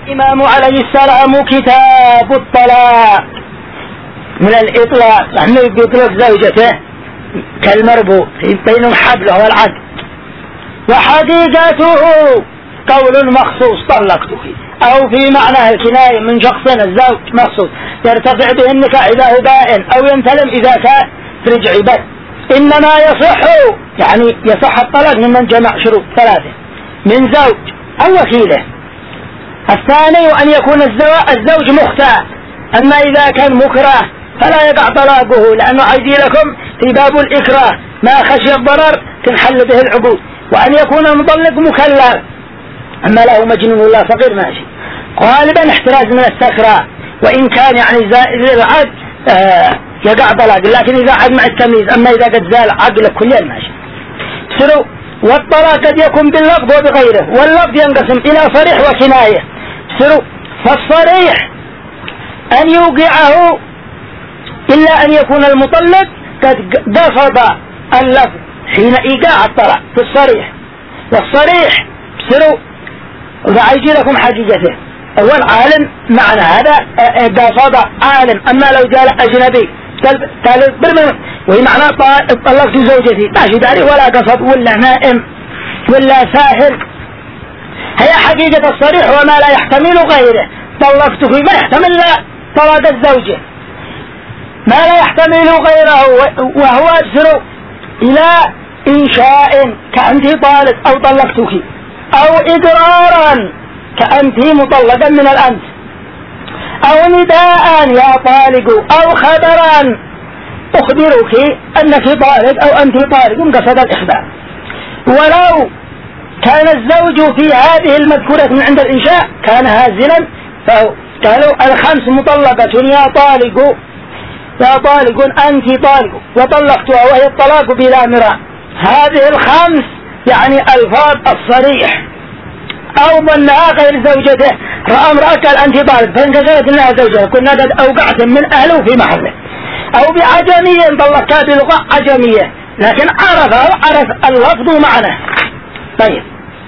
الإمام عليه السلام كتاب الطلاق من الإطلاق، لأنه يطلق زوجته كالمربوط بينهم حبله والعقد، وحقيقته قول مخصوص طلقتك، أو في معنى الكناية من شخص الزوج مخصوص يرتفع به النكاح إذا هو بائن أو ينتلم إذا كان رجعي. بس إنما يصح الطلاق ممن جمع شروط ثلاثة: من زوج أو وكيله. الثاني أن يكون الزوج مختار، أما إذا كان مكره فلا يقع طلاقه، لأنه عيدي لكم في باب الإكراه ما خشي الضرر تنحل به العقود. وأن يكون المطلق مكلف، أما له مجنون ولا فقير ماشي، غالبا احتراز من السكرة، وإن كان زائد العقد يقع طلاق، لكن إذا عاد مع التمييز. أما إذا قد زال عقله كليا ماشي. والطلاق قد يكون باللفظ وبغيره، واللفظ ينقسم إلى صريح وكناية. فالصريح أن يوقعه إلا أن يكون المطلق قد قصد اللفظ حين إيقاع الطلاق في الصريح. والصريح وعيجي لكم حقيقته. أول عالم معنى هذا قصد عالم، أما لو جاء أجنبي وهي معنى طلقت زوجتي ماشي داري ولا قصد ولا نائم ولا ساهر. هي حقيقة الصريح وما لا يحتمل غيره. طلقته ما يحتمل طلاق الزوجة، ما لا يحتمل غيره، وهو يصل إلى إنشاء كأنت طالق أو طلقتك، أو إقرارا كأنت مطلقا من الأمس، أو نداء يا طالق، أو خبرا أخبرك أنك طالق أو أنت طالق قصد الإخبار. ولو كان الزوج في هذه المذكورة من عند الإنشاء كان هازلا، فقالوا الخمس مطلقة يا طالق أنت طالق، وطلقتها وهي الطلاق بلا مراء. هذه الخمس ألفاظ الصريح. أو ظنها غير زوجته، رأى امرأة قال أنت طالق فانكشفت أنها زوجته، كنا قد أوقعت من أهله في محله. أو بعجمية طلقتها بلغة عجمية، لكن عرف اللفظ معنى. طيب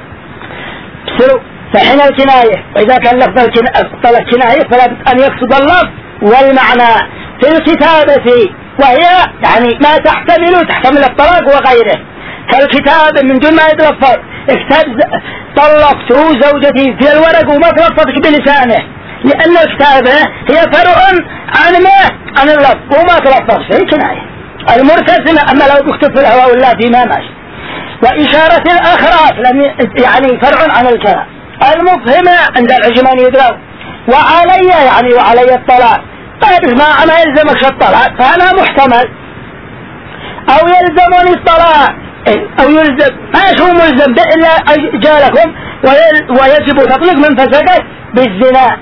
فحين الكناية، وإذا كان لفظ الطلاق كناية فلا بد أن يقصد اللفظ والمعنى. في الكتابة وهي ما تحتمل الطلاق وغيره، كالكتاب من دون ما يتلفظ. اكتب طلقت زوجتي في الورق وما تلفظك بلسانه، لأن الكتابة هي فرع عن اللفظ وما تلفظ فيه كناية. المرتسمة أما لو تكتب في الهواء ولا في ما ماشي. وإشارة الأخراف فرع عن الكلام. المفهمة عند العجمان يدروا. وعلي الطلاق، طيب ما يلزمك الطلاق فأنا محتمل، أو يلزمني الطلاق أو يلزم ما هو ملزم إلا جالكم ويجب تطلق من فسقت بالزنا.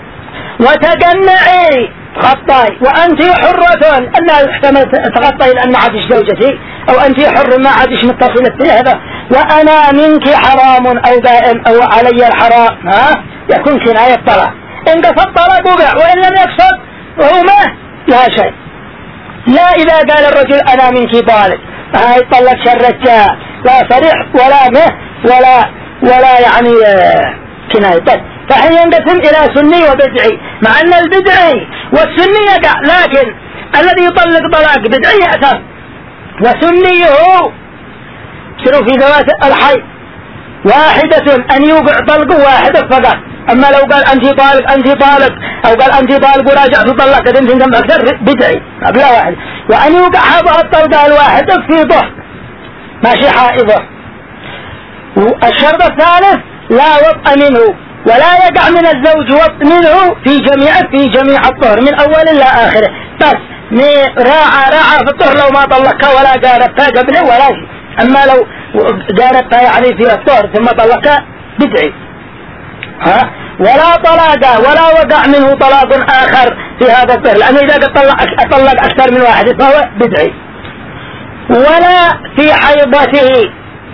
وتجنعي تغطي وأنت حرة، أنها يحتمل تغطي لأن ما عادش زوجتي، أو أنت حر ما عادش متصلة في هذا، وأنا منك حرام أو دائم أو علي الحرام، يكون كناية طلاق. إن قصد طلاق وقع، وإن لم يقصد وهو ما لا شيء. لا إذا قال الرجل أنا منك طالق طلق الرجال، لا صريح ولا ولا كناية. طيب فحين ينقسم إلى سني وبدعي، مع أن البدعي والسني يقع، لكن الذي يطلق طلاق بدعي أساس، وسنيه في ذوات الحي واحدة أن يوقع طلقه واحدة فقط. أما لو قال أنت طالق أو قال أنت طالق وراجعت طلق قد انت كم أكثر بدعي بلا واحد. وأن يوقع هذا الطلقة الواحدة في ضح ماشي حائضة. والشرط الثالث لا وطء منه، ولا يقع من الزوج وطء منه في جميع الطهر من أول إلى آخره. بس راعى في الطهر لو ما طلقها ولا قاربتها قبله ولا شيء. أما لو قاربتها في الطهر ثم طلقها بدعي. ولا طلاق ولا وقع منه طلاق آخر في هذا الطهر، لأنه إذا طلق أكثر من واحد فهو بدعي. ولا في حيضته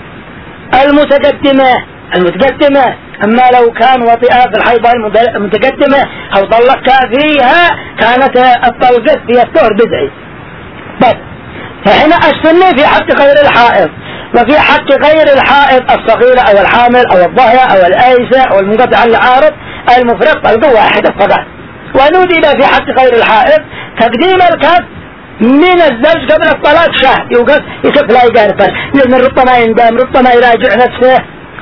المتقدمة، أما لو كان وطئها في الحيضة المتقدمة أو طلقها فيها كانت الطلقة في الطهر بدعي. بس فهنا السنة في حق غير الحائض، وفي حق غير الحائض الصغيرة أو الحامل أو الضهية أو الآيسة أو المنقطع العارض المفرد طلقة واحدة فقط. وندب في حق غير الحائض تقديم الكف من الزوج قبل الطلاق شهر، يوقف يكف لا يقارفر، لأن ربما يندم ربما يراجع نفسه.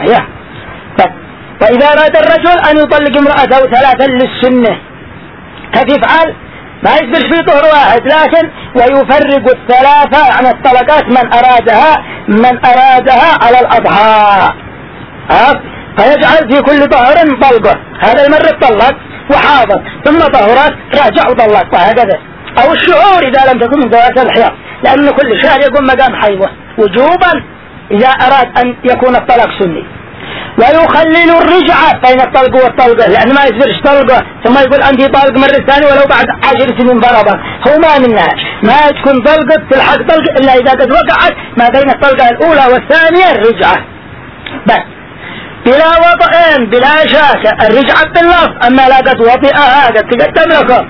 فإذا أراد الرجل أن يطلق امرأته 3 للسنة كيف يفعل؟ ما يصبر في طهر واحد، لكن ويفرق 3 عن الطلقات من أرادها على الأضحى. فيجعل في كل طهر طلقة، هذا المرة طلق وحاضر ثم طهرات راجع وطلق، وهكذا. أو الشهور إذا لم تكن من ذوات الحيض، لأن كل شهر يقوم مقام حيضه وجوبا إذا أراد أن يكون الطلاق سني. ويخلل الرجعة بين الطلق والطلقة، لأن ما يصبرش طلقة ثم يقول أنت طالق مرة ثانية ولو بعد 10 سنين فرضا، هو ما منها ما تكون طلقة تلحق طلقة إلا إذا قد وقعت ما بين الطلقة الأولى والثانية الرجعة بس بلا وطئين بلا شاكة. الرجعة باللفظ، أما لا قد وطئها قد تقدم لكم.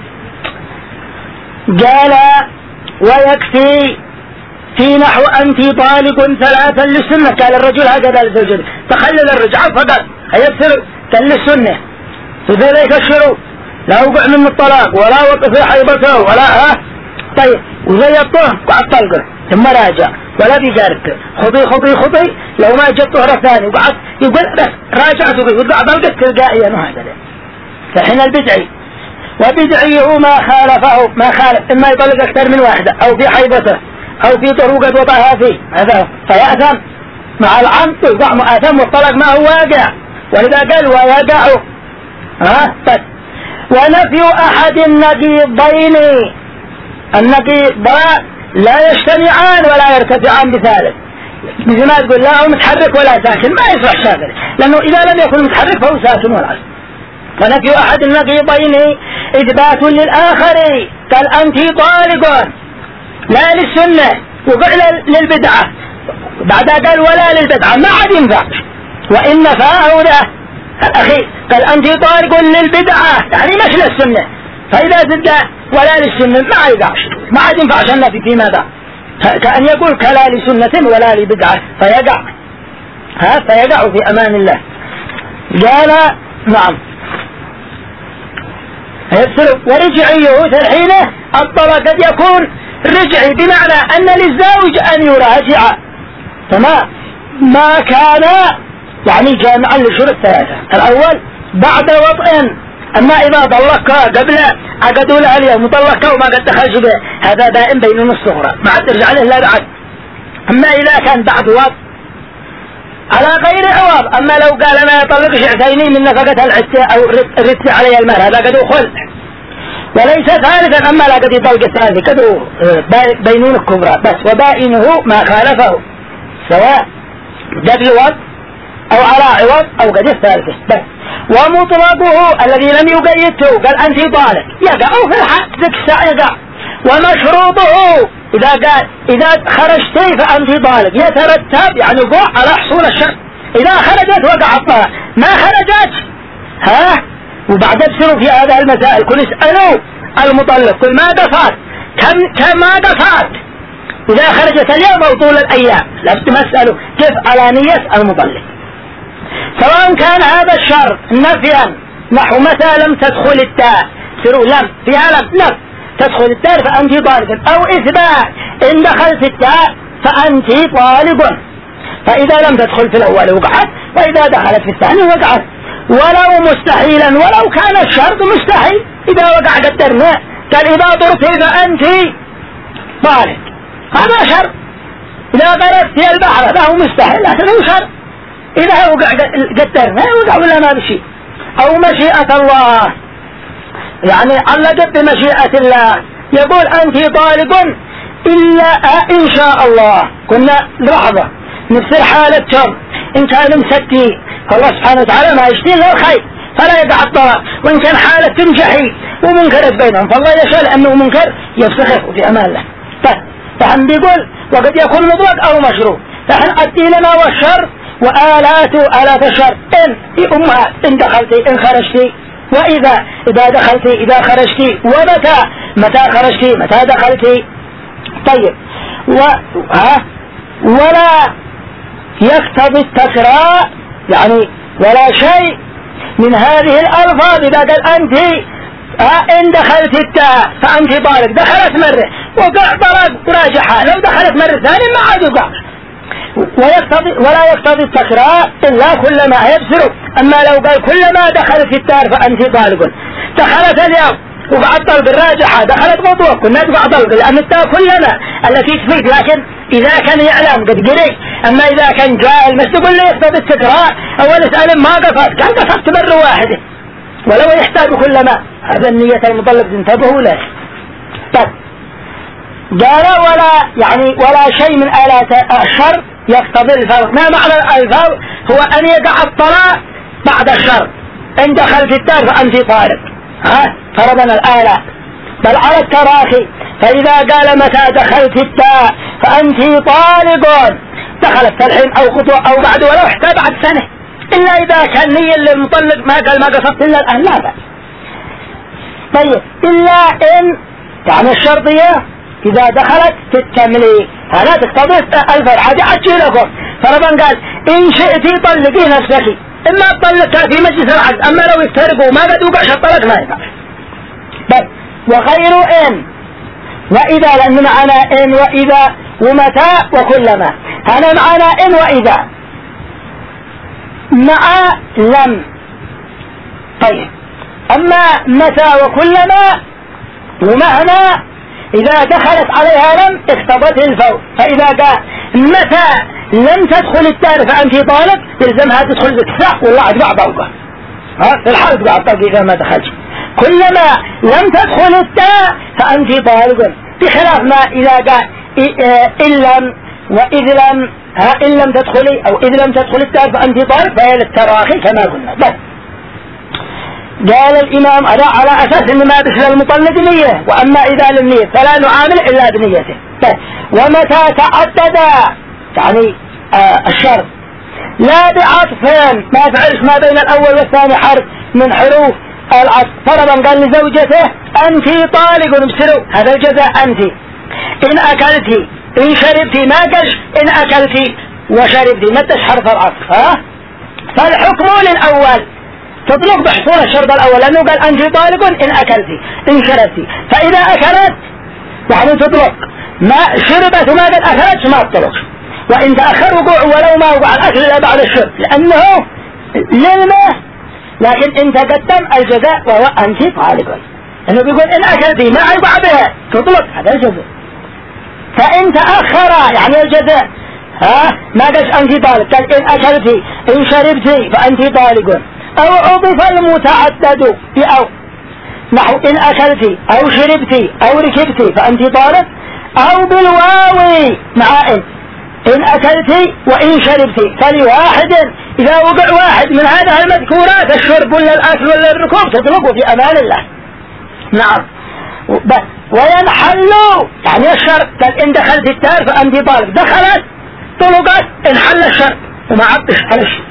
قال ويكفي في نحو أنت طالق 3 للسنة. قال الرجل هكذا لزوجته تخلل الرجعة فقط هيبصر كالسنة في ذلك الشروط، لا وقع من الطلاق ولا وقع في حيضته ولا طيب وزي الطهر قعد طلقه ثم راجع ولا بيجارك خطي لو ما جت طهر ثاني وقعد يقول بس راجعت وقعد طلقه تلقائيا وهكذا. فحين البدعي وبدعيه ما خالف إما يطلق أكثر من واحدة أو في حيضته أو في طروقة وضعها فيه هذا فيأثم مع العمد يوقع مؤثم والطلاق ما هو واقع، ولذا قال ويقع بس. ونفي أحد النقيضين، النقيضان لا يجتمعان ولا يرتفعان بثالث، مثل ما تقول لا هو متحرك ولا ساكن ما يصلح شاكل، لأنه إذا لم يكن متحرك فهو ساكن والعكس. ونفي أحد النقيضين إثبات للآخر، قال أنت طالق لا للسنة وقع للبدعة، بعدها قال ولا للبدعة ما عاد ينفع. وإن فاءه له الأخير قال أنت طالق للبدعة يعني مش للسنة، فإذا زد ولا للسنة ما عاد ينفع النفي في ماذا، كأن يقول كلا لسنة ولا لبدعة فيقع في أمان الله. قال نعم ورجعيه تلحينه الطلاق قد يكون رجعي بمعنى أن للزوج أن يراجع فما ما كان يعني جامعا لشروط 3. الأول بعد وطئ، أما إذا طلقها قبل عقدوا لها اليوم مطلقها وما قد دخلش به هذا دائم بينون الصغرى ما عاد ترجع له لا بعد. أما إذا كان بعد وطئ على غير عوض، أما لو قال أنا أطلق شعتيني من نفقة العتة أو ردت علي المال هذا قد خلع وليس ثالثا، أما لا قد يطلق الثالث قد بينون الكبرى بس. وبائنه ما خالفه سواء قبل وطئ أو على عوض أو قد الثالثة بس. ومطلقه الذي لم يقيده قال أنت طالق يقع في الحق ذك الساعة يقع. ومشروطه إذا قال إذا خرجتي فأنت طالق يترتب يعني وقوع على حصول الشرط، إذا خرجت وقع الطلاق، ما خرجت وبعد بسروا في هذا المسائل كل اسألوا المطلق كل ما دفعت كم دفعت إذا خرجت اليوم أو طول الأيام لابد مسأله كيف على نية المطلق، سواء كان هذا الشرط نفيا نحو متى لم تدخل التاء سروا لم فيها لم تدخل التاء فأنت طالب، أو إثبات إن دخلت التاء فأنت طالب، فإذا لم تدخل في الأول وقعت وإذا دخلت في الثاني وقعت. ولو مستحيلا ولو كان الشرط مستحيل إذا وقع قدرنا قال إذا ضربت فأنت طالب هذا شرط، إذا غرقت في البحر هذا هو مستحيل لكنه شرط، إذا وقع قدرنا وقع ولا ما بشيء. أو مشيئة الله يعني علقت بمشيئة الله يقول أنت طالب إلا إن شاء الله، كنا لحظة نفس حالة شر إن كان مسكي فالله سبحانه وتعالى ما يشتي له الخير فلا يقع الطلاق، وإن كان حالة تنجحي ومنكر بينهم فالله يشاء لأنه منكر يفسخه في أمان الله. فهم بيقول وقد يكون مطلق أو مشروع، فحن أدي لنا والشر آلات الشر إن أمها إن دخلتي إن خرجتي، وإذا دخلتي إذا خرجتي، متى خرجتي متى دخلتي. طيب ولا يقتضي التكرار يعني ولا شيء من هذه الألفاظ إذا قال أنت إن دخلت التاء فأنت طالق، دخلت مرة وقع طلاق راجحة، لو دخلت مرة ثانية ما عاد وقع. ولا يقتضي التكرار إلا كلما يبصر. أما لو قال كلما دخلت التاء فأنت طالق، دخلت اليوم وقع الطلق الراجحة، دخلت موضوع كنا تقع طلق، لأن التاء كلما التي تفيد. لكن إذا كان يعلم قد قري. أما إذا كان جاهل مش تقول لي يقتضي التكرار، أول اسأل ما قصدت، كان قصدت مرة واحدة ولو يحتاج كلما. هذا النية المطلق انتبهوا له. طيب قال ولا شيء من آلات الشر يقتضي الفرق. ما معنى الفرق؟ هو أن يقع الطلاق بعد الشر. إن دخلت التاء فأنت طالق، فرضنا الآلات، بل على التراخي. فإذا قال متى دخلت التاء فأنت طالق، دخلت الحين أو خطوة أو بعد ولو حتى بعد سنة، إلا إذا كان نية للمطلق ما قال ما قصدت إلا الآن، لا بأس. طيب إلا إن يعني الشرطية إذا دخلت في التمليك هذا تقتضي الفرق. هذه أجي لكم. فربنا قال إن شئتي طلقي نفسك، إما تطلقها في مجلس العقد، أما لو يفترقوا ما قد وقعش الطلاق ما يقع. طيب وغير إن وإذا، لأن معنا إن وإذا ومتى وكلما، هذا معنا إن وإذا مع لم. طيب أما متى وكلما ومهما إذا دخلت عليها لم اقتضت الفور. فإذا قال متى لم تدخل التاء فأنت طالق يلزمها تدخل بالتاء والله أتبع ضوقه، في الحال تبع الطلق إذا ما دخلت. كلما لم تدخل التاء فأنت طالق، بخلاف ما إذا قال إن لم وإذ لم، إن لم تدخلي أو إذ لم تدخل التاء فأنت طالق فهي للتراخي كما قلنا. بس قال الإمام على أساس أن ما دخل المطلق نية، وأما إذا لم نية فلا نعامل إلا بنيته. ومتى تعدد يعني الشرط لا بعطفين، ما فعلش ما بين الأول والثاني حرف من حروف العطف. فرضا قال لزوجته أنت طالق بسرو، هذا الجزاء أنت. إن أكلتي إن شربتي، ما قالش إن أكلتي وشربتي، ما تشحرف العطف. فالحكم للأول تطلق بحصول الشرط الأول، لأنه قال أنت طالق إن أكلتي إن شربتي. فإذا أكلت يعني تطلق، ما شربت وما قد أكلت ما تطلق. وإن تأخر وقوع ولو ما وقع الأكل إلا بعد الشرب لأنه للمه، لكن إن تقدم الجزاء وهو أنت طالق، لأنه بيقول إن أكلتي ما يقع بها تطلق، هذا الجزاء. فإن تأخر يعني الجزاء ما قالش أنت طالق، قال إن أكلتي إن شربتي فأنت طالق. أو أضف المتعدد بأو، نحو إن أكلتي أو شربتي أو ركبتي فأنت طالق، أو بالواو مع إن أكلتي وإن شربتي. فلواحد إذا وقع واحد من هذه المذكورات الشرب ولا الأكل ولا الركوب تطلقه في أمان الله. نعم. وينحل يعني الشرط، قال إن دخلت التار فأنت طالق، دخلت طلقت انحل الشرط وما عطش على الشرط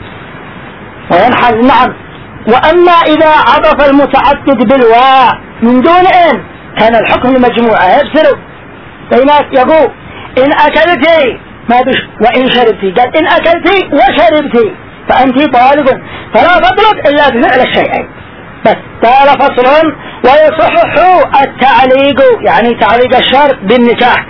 وينحل. نعم. وأما إذا عطف المتعدد بالواو من دون إن كان الحكم مجموعة يبصر. بينات يقول إن أكلتي ما بش وإن شربتي، قال إن أكلتي وشربتي فأنت طالق، فلا تطلق إلا بفعل الشيئين. بس قال فصل ويصحح التعليق يعني تعليق الشرط بالنكاح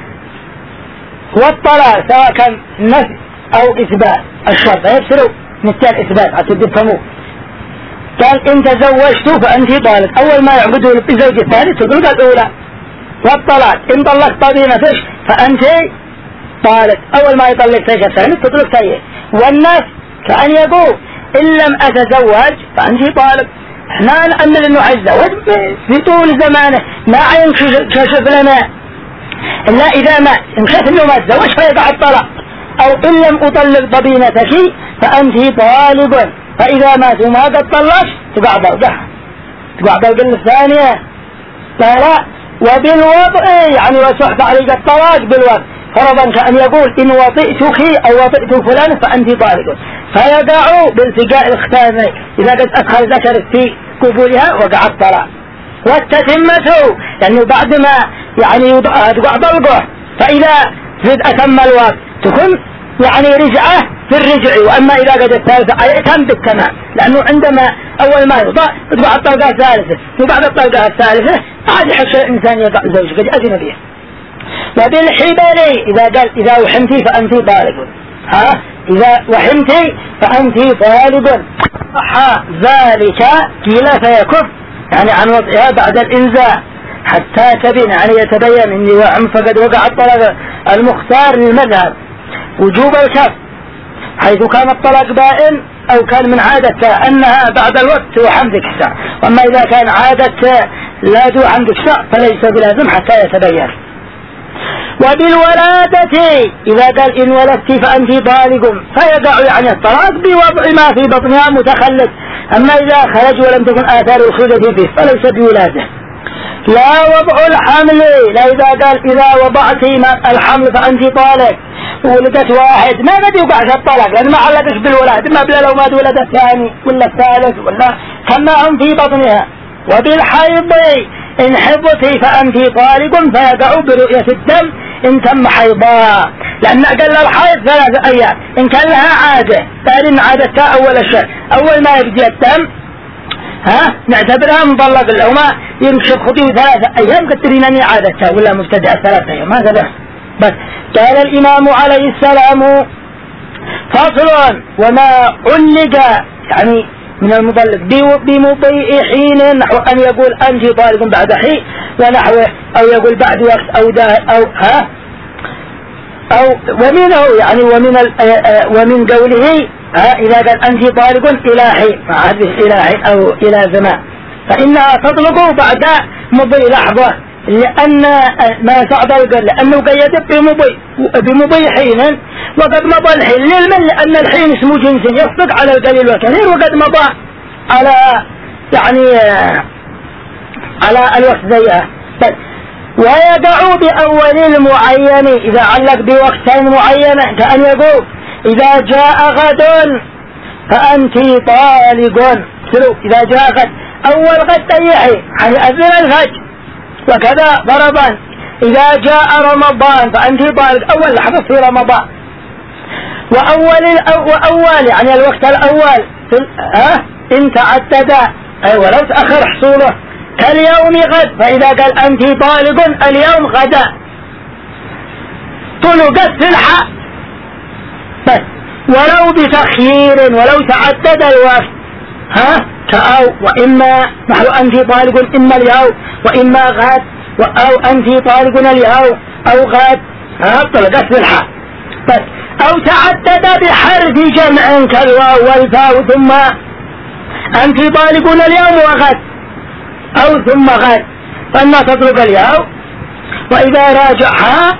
والطلاق، سواء كان نفي أو إثبات الشرط يبصر مثال إثبات عتدفهموه. قال إن تزوجت فأنت طالق، أول ما يعبدوا الزوج الثالث تطلق الأولى. والطلاق إن طلقت طبينتك فأنت طالق، أول ما يطلق تيجي الثالث تطلق تيه. والناس كأن يقول إن لم أتزوج فأنت طالق. احنا نأمل أنه يتزوج في طول زمانه ما ينكشف لنا إلا إذا مات، إن خاف أنه ما تزوج فيقع الطلاق. أو إن لم أطلق طبينتك فأنت طالق، فإذا مات وما قد طلقت تقع ضوجها، تقع ضوج الثانية. فلا وبالوضع يعني وصح تعليق الطلاق بالوضع. فرضا كأن يقول إن وطئتك أو وطئت فلان فأنت طالق، فيقع بالتقاء الختامين. إذا قد أدخل ذكر في قبولها وقع الطلاق. والتتمة لأنه بعد ما يعني تقع ضوجه، فإذا زد أتم الوقت تكون يعني رجعة في الرجع. وأما إذا قد الثالثة أي كم بالتمام، لأنه عندما أول ما يوضع بعد الطلقة الثالثة وبعد الطلقة الثالثة عاد يحس الإنسان يقع زوج قد أذن به. وبالحبال إذا قال إذا وحمتي فأنت طالق، إذا وحمتي فأنت طالق ذلك قيل فيكف يعني عن وضعها بعد الإنزاء حتى تبين يعني يتبين إني وعم فقد وقع الطلاق. المختار للمذهب وجوب الكف حيث كان الطلاق بائن أو كان من عادة أنها بعد الوقت وحمد كساء. وأما إذا كان عادة لا دو حمد كساء فليس بلازم حتى يتبين. وبالولادة إذا قال إن ولدت فأنت طالق فيقع يعني الطلاق بوضع ما في بطنها متخلف. أما إذا خرج ولم تكن آثار الخلد فيه فليس بولادة. لا وضع الحمل، لا إذا قال إذا وضعت الحمل فأنت طالق ولدت واحد ما قد يوقع الطلاق لأن ما علقش بالولاد، ما بلا لو ما ولد الثاني ولا الثالث ولا كما هم في بطنها. وبالحيض إن حضتي فأنت طالق فيقع برؤية الدم إن تم حيضا، لأن أقل الحيض 3 أيام. إن كان لها عادة فإن عادتها أول الشهر أول ما يبدأ الدم نعتبرها مطلق. لو ما ينكشف خطيه 3 أيام قد ترين أني عادتها ولا مبتدأ 3 أيام هذا بس. قال الإمام عليه السلام فصل وما علق يعني من المطلق بمضيء حين نحو أن يقول أنت طالق بعد حين ونحوه أو يقول بعد وقت أو ومنه يعني ومن قوله إذا قال أنت طالق إلى حين إلى حين أو إلى زمان فإنها تطلق بعد مضي لحظة، لأن ما صعد القل لأنه قيد بمضي حين وقد مضى الحين للمن، لأن الحين اسمه جنس يصدق على القليل والكثير وقد مضى على يعني على الوقت زيها. ويقع بأول المعين إذا علق بوقت معين كأن يقول إذا جاء غد فأنت طالق. إذا جاء غد أول غد تيحي يعني أذن الفجر. وكذا ضربا إذا جاء رمضان فأنت طالق أول لحظة في رمضان. وأول يعني الوقت الأول إن تعدد أي ولو تأخر حصوله كاليوم غد، فإذا قال أنت طالق اليوم غدا طلقت في الحق بس ولو بتخيير ولو تعدد الوقت كأو وإما نحو أنت طالق إما اليوم وإما غد أو أنت طالق اليوم أو غد طلقت في الحق بس. أو تعدد بحرف جمع كالواو والفاء ثم أنت طالق اليوم وغد أو ثم غد فإنها تطلق اليوم. وإذا راجعها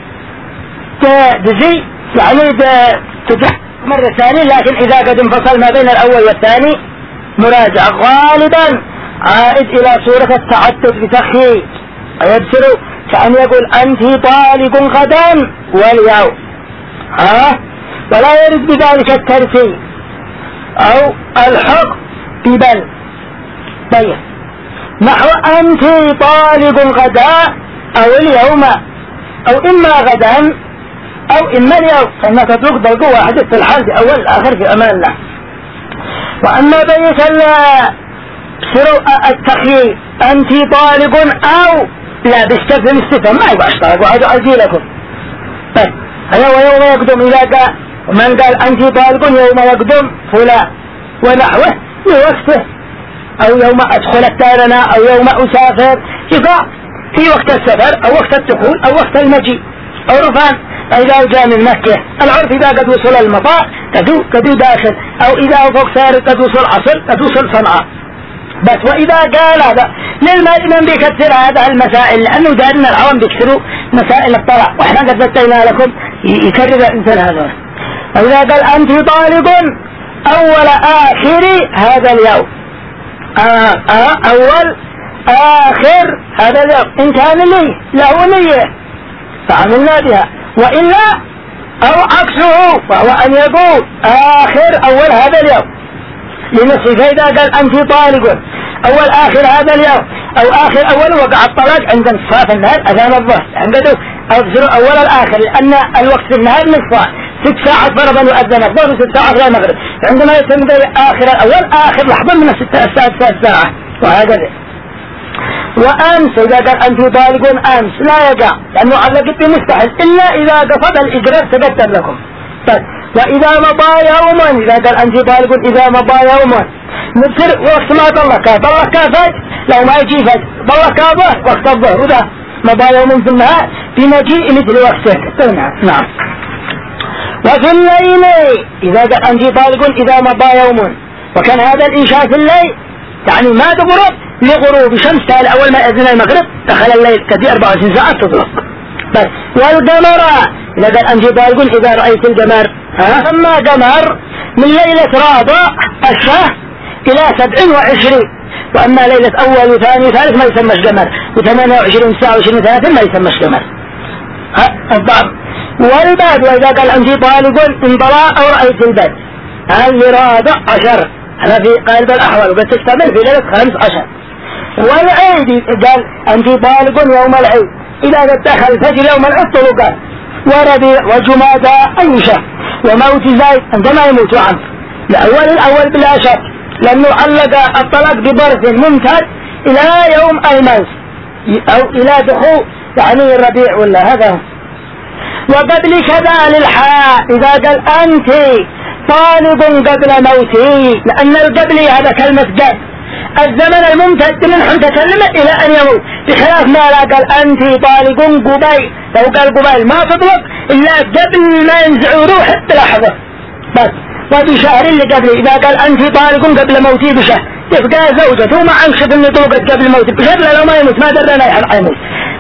تجزي يعني تجح مرة ثانية، لكن إذا قد انفصل ما بين الأول والثاني مراجع غالبا عائد إلى صورة التعدد بتخيير يبصر كأن يقول أنت طالق غدا واليوم ولا يرد بذلك الترتيب أو الحق ببل. طيب نحو أنت طالق غدا أو اليوم أو إما غدا أو إما اليوم فإنها تطلق ضرق واحد في الحال في أول الآخر في أمان الله. وأما بيت التخيير أنت طالق أو لا باستفهم استفهم ما يبقى اشترك وعد أزيلكم. طيب هذا ويوم يقدم إذا قال ومن قال أنت طالق يوم يقدم فلان ونحوه لوقته أو يوم أدخل التارنا أو يوم أسافر يقع في وقت السفر أو وقت الدخول أو وقت المجيء أو رفان. إذا جاء من مكة العرف إذا قد وصل المطار قد داخل أو إذا فوق سارق قد وصل عصر قد وصل صنعاء بس. وإذا قال هذا للمجنون بيكثر هذا المسائل لأنه دارنا العوام بيكثروا مسائل الطلاق وإحنا قد ذكرنا لكم يكرر الإنسان هذا. وإذا قال أنت طالق أول آخر هذا اليوم أول آخر هذا اليوم إن كان لي له نية فعملنا بها وإلا أو عكسه فهو أن يقول آخر أول هذا اليوم لنفسه. فإذا قال أنت طالق أول آخر هذا اليوم أو آخر أول وقع الطلاق عند انصراف النهار أذان الظهر عنده أظهر أول الآخر لأن الوقت في النهار نصفان 6 ساعات فرضا يؤذن الظهر 6 ساعات لا المغرب، عندما يتم آخر الأول آخر لحظة من 6 ساعة وهكذا. وأمس إذا قال أنت طالق أمس لا يقع لأنه علقت بمستحيل إلا إذا قصد الإجراء تقدم لكم. طيب وإذا مضى يوما إذا قال أنت طالق إذا مضى يوما نبصر وقت ما طلقها فج لو ما يجي فج طلقها ظهر وقت الظهر وده مضى يوم في النهار بمجيء مثل وقته. نعم. وفي الليل إذا قال أنت طالق إذا مضى يوم وكان هذا الإنشاء في الليل يعني ما تغرب لغروب شمس تالي أول ما يأذن المغرب دخل الليل كثير 24 ساعة تطلق. بس والقمر إذا قال أنت طالق إذا رأيت القمر أما قمر من ليلة رابع الشهر إلى 27 وأما ليلة أول وثاني وثالث ما يسمىش قمر و28 ساعة و20 ثلاثة ما يسمىش قمر. الضعف والبعد وإذا قال أنت طالق انطلع أو رأيت البدر هذه رابع 10 هذا في قالب الأحوال وبتستمر في ليلة 15. والعيد قال أنت طالق يوم العيد إذا دخل الفجر يوم العيد طلقا وربيع وجمادى أي شهر وموت زيد عندما يموت عنه الأول بلا شك لأنه علق الطلاق ببرث ممتد إلى يوم الموت أو إلى دخول يعني الربيع ولا هذا. وقبل كذا للحاء إذا قال أنت طالب قبل موتي لأن القبل هذا كلمة قبل الزمن الممتد منه تكلم إلى أن يموت بخلاف ما لا قال أنت طالق قبيل لو قال قبيل ما تطلق إلا قبل ما ينزع روح بلحظة بس. وبشهر اللي قبل إذا قال أنت طالق قبل موتي بشهر يبقى زوجته ما عنشف أنه طلقت قبل موتي بشهر لو ما يموت ما درنا يحيموت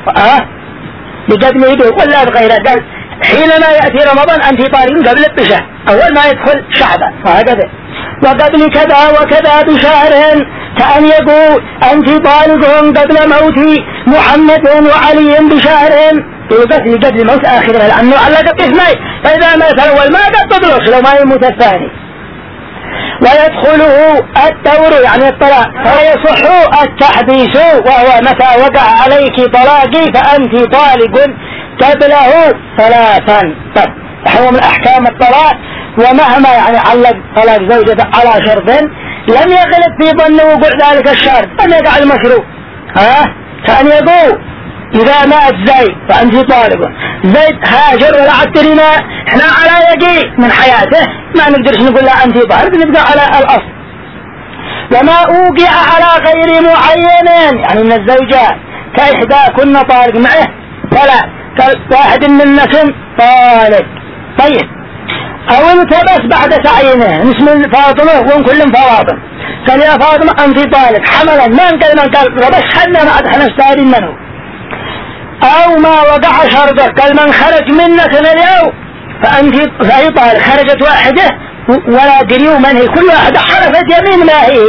بقبل يدوه ولا بغيره. قال حينما يأتي رمضان أنت طالق قبل بشهر أول ما يدخل شعبان وهكذا. وقبل كذا وكذا بشهر كأن يقول أنت طالق قبل موت محمد وعلي بشهر يقتل قبل موت آخرها لأنه علق اسمه فإذا مات الأول ما قد تطلق لو ما يموت الثاني. ويدخله الدور يعني الطلاق فيصح التحديث وهو متى وقع عليك طلاقي فأنت طالق قبله 3. طيب هو من أحكام الطلاق ومهما يعني علق طلاق زوجته على شرط لم يغلب في ظن وقوع ذلك الشرط لم يقع المشروع كأن يقول إذا مات زيد فأنت طالب زيد هاجر ولا عدترنا احنا على يقين من حياته ما نقدرش نقول لا أنت طالب نبقى على الأصل. وما أوقع على غير معين يعني من الزوجات كإحدى كنا طالب معه فلا واحد منكم طالب. طيب أو التبس بعد تعيينه اسم فاطمة وان كلهم فواطم قال يا فاطمة أنت طالب حملا ما قال ربش خلنا ما احنا اشتارين منه أو ما وقع شرطك قال من خرج منك اليوم فأنت فهي طالب خرجت واحدة ولا دريو من هي كل واحدة حرفت يمين ما هي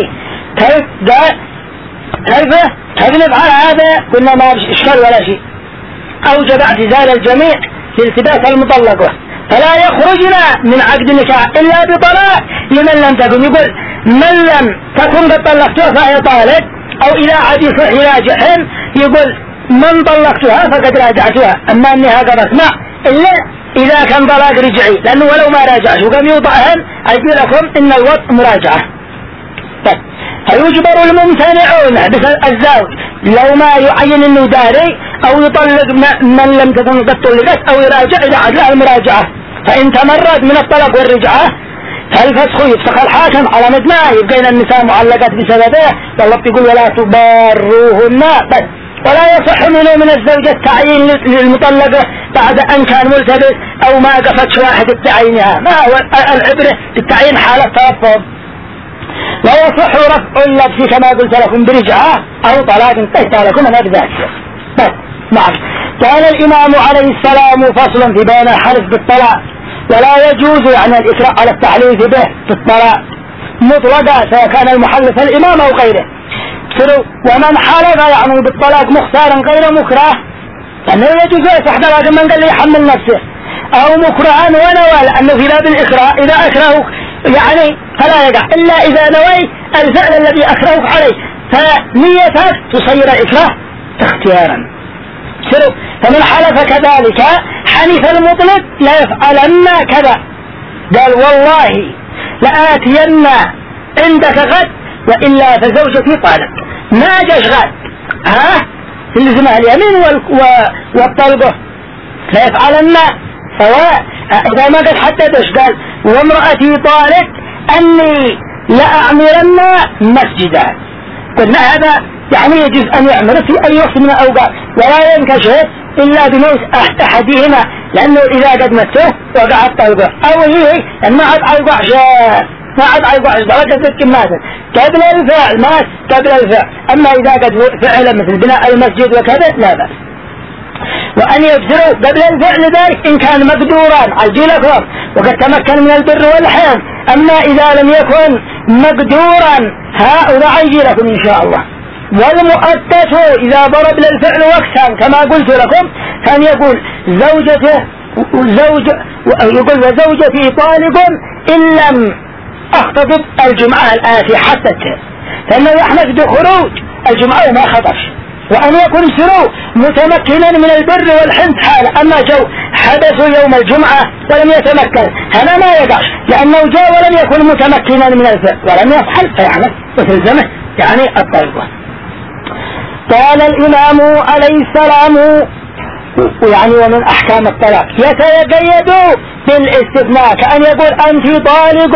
كيف نفعل هذا قلنا ما إشكال ولا شيء. أوجب اعتزال الجميع في التباس المطلقة فلا يخرجنا من عقد النكاح إلا بطلاق لمن لم تكن يقول من لم تكن قد طلقتها فهي طالق أو إذا عاد يصح راجعهم يقول من طلقتها فقد راجعتها أما أنها قد أسمع إلا إذا كان طلاق رجعي لأنه ولو ما راجعش وقام يوضعهن أقول لكم إن الوضع مراجعة. طيب فيجبر الممتنعون بس الزوج لو ما يعين انه داري او يطلق من لم تكن قد طلقت او يراجع إذا عاد لها المراجعة فإن تمرد من الطلاق والرجعة فالفسخ يفسخ الحاكم على مجمع يبقين النساء معلقات بسببه والله يقول ولا تضاروهن بس. ولا يصح منه من الزوجة التعيين للمطلقة بعد أن كان ملتبس أو ما قفتش واحد بتعيينها ما هو العبرة بالتعيين حالة ترفض. لا يصح رفع اللبس كما قلت لكم برجعة أو طلاق انتهت لكم أنا بذلك. نعم. كان الإمام عليه السلام فصلا في بين الحلف بالطلاق ولا يجوز يعني الإكراه على التحليف به في الطلاق مطلقا سواء كان المحلف الإمام أو غيره. ومن حلف يعني بالطلاق مختارا غير مكره لأنه يجوز يسحب لكن من قال لي يحمل نفسه أو مكرها ونوى لأنه في باب الإكراه إذا أكرهك يعني فلا يقع إلا إذا نوي الفعل الذي أكرهك عليه فنيتك تصير إكراه اختيارا. فمن حلف كذلك حنف المطلق لا يفعلن كذا. قال والله لآتين عندك غد وإلا فزوجتي طالق. ما جاش غد اللي اسمها اليمين والطلقه لا يفعلن سواء. إذا ما قد حددش قال وامرأتي طالق أني لأعمرن مسجدا. قلنا هذا يعني يجوز أن يعمر في أي وقت من الأوقات ولا ينكشف إلا بموت أحدهما، لأنه إذا قد مته وقع الطلقة أو هي ما عاد أوقع درجة الكماسة قبل الفعل مات قبل الفعل. أما إذا قد فعل مثل بناء المسجد وكذا لا بأس. وأن يبذروا قبل الفعل ذلك إن كان مقدورا عجل لكم وقد تمكن من البر والحين. أما إذا لم يكن مقدورا هؤلاء عجل لكم إن شاء الله. والمؤقت إذا ضرب للفعل وقتا كما قلت لكم كان يقول يقول وزوجتي طالب إن لم أخطب الجمعة الآتي حتى فإنه يحمد بخروج الجمعة وما خطبش، وأن يكون سرو متمكنا من البر والحنث حال. أما جو حدثوا يوم الجمعة ولم يتمكن هذا ما يقعش، لأنه جاء ولم يكن متمكنا من الفعل ولم يفعل فيعمل وتلزمه يعني الطلقة. قال الإمام عليه السلام يعني ومن أحكام الطلاق يتقيد بالاستثناء، كأن يقول أنت طالق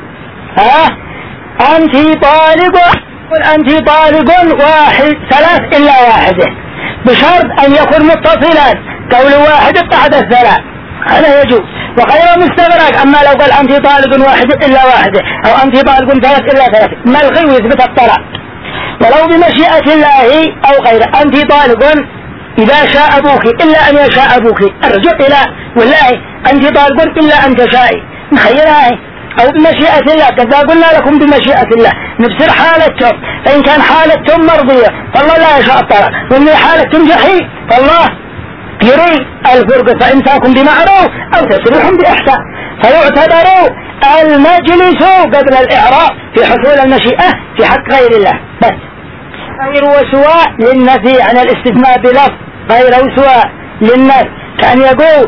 أنت طالق واحد ثلاث إلا واحدة، بشرط أن يكون متصلا قول واحد بعد الثلاث هذا يجوز وغير مستغرق. أما لو قال أنت طالق واحد إلا واحدة أو أنت طالق ثلاث إلا ثلاث ملغي ويثبت الطلاق ولو بمشيئة الله أو غيره. أنت طالق إذا شاء أبوك إلا أن يشاء أبوك الرجوع إلى والله أنت طالق إلا أن تشائي نخيرها أو بمشيئة الله. كذا قلنا لكم بمشيئة الله نفسر حالتهم، فإن كان حالتهم مرضية فالله لا يشاء الطلاق، وإن حالتهم جحيم فالله يريد الفرق، فإمساكم بمعروف أو تسريح بإحسان. فيعتبر المجلس قبل الإعراض في حصول المشيئة في حق غير الله بس. غير وسواء للنفي عن الاستثناء بلفظ غير وسواء للنفي، كأن يقول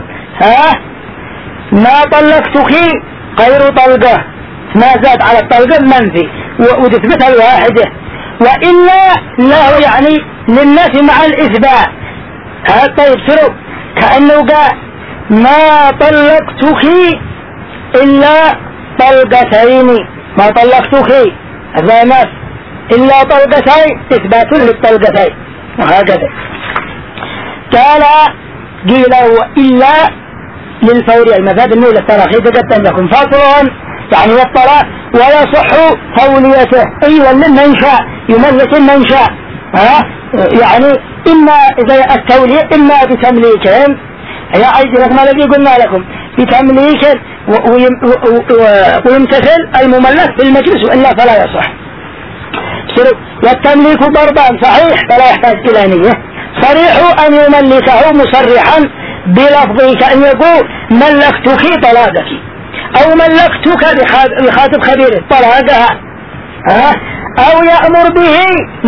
ما طلقتك غير طلقة ما زاد على الطلقة منفي وتثبتها الواحدة، وإلا له يعني للنفي مع الإثبات. طيب سرو كأنه قال ما طلقتك إلا طلقتين ما طلقتك هذا نفي إلا طلقتين إثبات للطلقتين وهكذا. قال قيل إلا للفوري المفاد النور للتراخي تقدم لكم فاصل يعني والطلاق ويصح توليته أيضا لمن شاء يملك من شاء يعني إما إذا التولية إما بتمليكهم يا عجلة ما الذي قلنا لكم بتمليك ويمتثل المملك في المجلس وإلا فلا يصح. والتمليك ضربان صحيح فلا يحتاج إلى نية، صريح أن يملكه مصرحا بلفظه كأن يقول ملكتك طلاقك أو ملكتك بخاطب خبير طلاقها أو يأمر به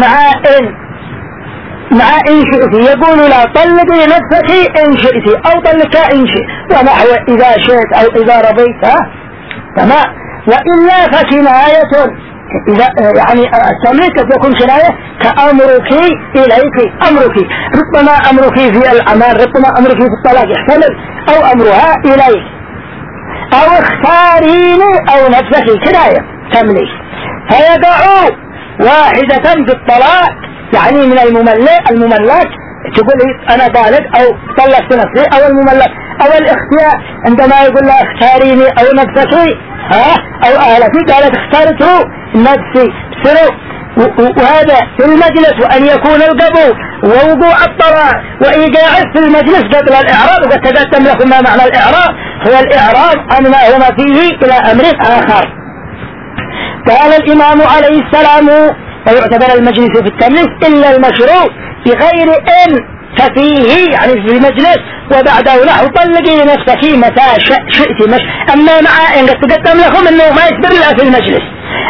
مع إن شئت يقول لا طلق لنفسك إن شئت أو طلق إن شئت ونحو إذا شئت أو إذا رضيت تمام. وإلا فكناية إذا يعني التمليك يكون كناية كأمرك إليك أمرك، ربما أمرك في الأمان ربما أمرك في الطلاق يحتمل أو أمرها إليك أو اختاريني أو نفسك كناية تمليك. فيقع واحدة في الطلاق يعني من المملك تقول أنا طالق أو طلقت نفسي أو المملك أو الاختيار عندما يقول لا اختاريني أو نفسك أو أهلك قالت اختارته نفسي سرو. وهذا في المجلس وأن يكون القبول ووقوع الطلاق وإيقاع في المجلس قبل الإعراض. وقد تقدم لكم ما معنى الإعراض، هو الإعراض عن ما هما فيه إلى أمر آخر. قال الإمام عليه السلام ويعتبر المجلس في التمليك إلا المشروع بغير إن ففيه يعني في المجلس وبعده نحو طلقي لنفسك متى شئت أما مع إن قد تقدم لكم أنه ما يكبر له في المجلس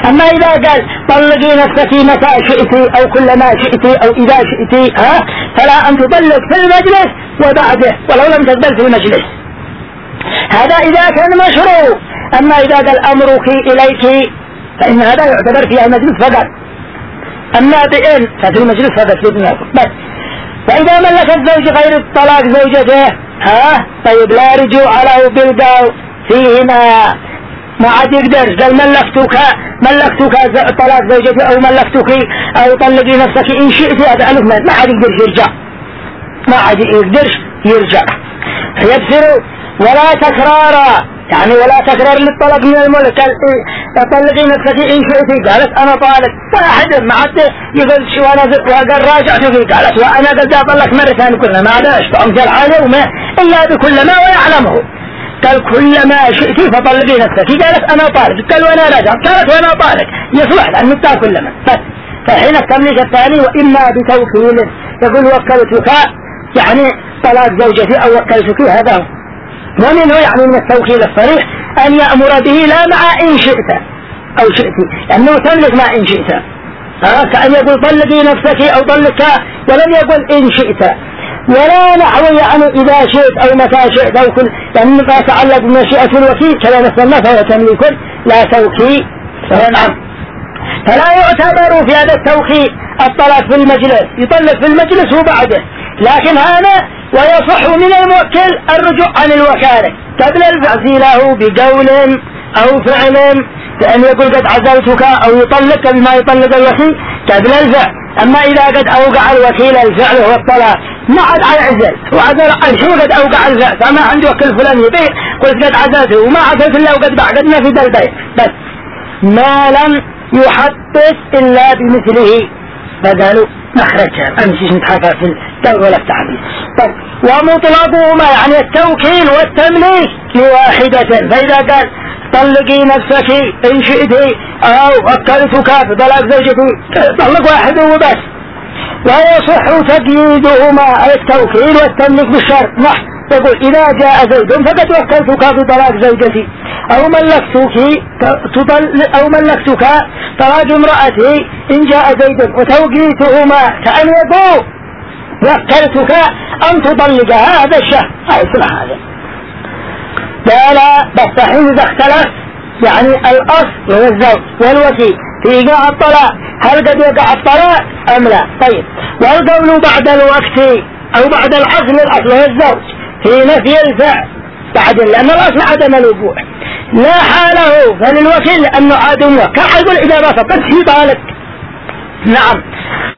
أما إذا قال طلقي نفسك متى شئتي أو كلما شئتي أو إذا شئتي فلا أن تطلق في المجلس وبعده ولو لم تقبل في المجلس. هذا إذا كان مشروع. أما إذا قال أمرك إليك فإن هذا يعتبر فيها المجلس فقط. أما بإن ففي المجلس فقط بس. فإذا ملك الزوج غير الطلاق زوجته طيب لا رجوع له بالقول فيهما، ما عاد يقدر قال ملكتك طلاق زوجتي أو ملكتك أو طلقي نفسك إن شئت، هذا ألف ما عاد يقدر يرجع، ما عاد يقدر يرجع. يبصر ولا تكرار، يعني ولا تكرار للطلق من الملك. طلقي نفسك إن شئت قالت أنا طالق، واحد ما عاد يقول شو أنا وقال راجعت فيه قالت وأنا قد أطلق مرة ثانية كلها ما عادش فأمثل حاله وما إلا بكل ما ويعلمه. قال كلما شئتي فطلقي نفسك قالت أنا طالق، قال وأنا راجع قالت وأنا طالق، يصلح لأن نبتع كلما بس. فحين التمليك الثاني وإما بتوكيل يقول وكلتك يعني طلاق زوجتي أو وكلتك، هذا هو. ومنه يعني من التوكيل الصريح أن يأمر به لا مع إن شئت أو شئتي، لأنه تملك مع إن شئت، كأن يقول طلقي نفسك أو طلقك ولم يقول إن شئت، ولا نحو يعني إذا شئت أو متى شئت أو كل، لأن ما تعلق بمشيئة الوكيل كما مثلنا فهو تمليك لا توكيل. فلا يعتبر في هذا التوكيل الطلاق في المجلس، يطلق في المجلس وبعده، لكن هذا ويصح من الموكل الرجوع عن الوكالة قبل الفعل له بقول أو فعل، لأن يقول قد عزلتك أو يطلق بما يطلق الوكيل قبل الفعل. أما إذا قد أوقع الوكيل الفعل هو الطلاق ما عاد عزل وعزل عن شو قد أوقع الفعل، فما عنده وكل فلان يبيع قلت قد عزلته وما عزلت إلا وقد بعقدنا في البيع، بس ما لم يحدث إلا بمثله فقالوا مخرجها أمشي نتحكى في الدور ولا التعبير. طيب ومطلقهما يعني التوكيل والتمليك لواحدة، فإذا قال طلقي نفسك إن شئتي أو وكلتك بطلاق زوجتي طلق واحد وبس. ويصح تقييدهما التوكيل والتمليك بالشرط، يقول إذا جاء زيد فقد وكلتك بطلاق زوجتي أو ملكتك طلاق امرأتي إن جاء زيد، وتوقيتهما كأن يقول وكلتك أن تطلقها هذا الشهر أو يصلح هذا. لا بس حين إذا اختلف يعني الأصل هو الزوج والوكيل في إيقاع الطلاق، هل قد يقع الطلاق أم لا؟ طيب والقول بعد الوقت أو بعد العزل الأصل هو الزوج في نفي الفعل بعد، لأن الأصل عدم الوقوع لا حاله فللوكيل لأنه عدم، كان يقول إذا ما فقدت في بالك نعم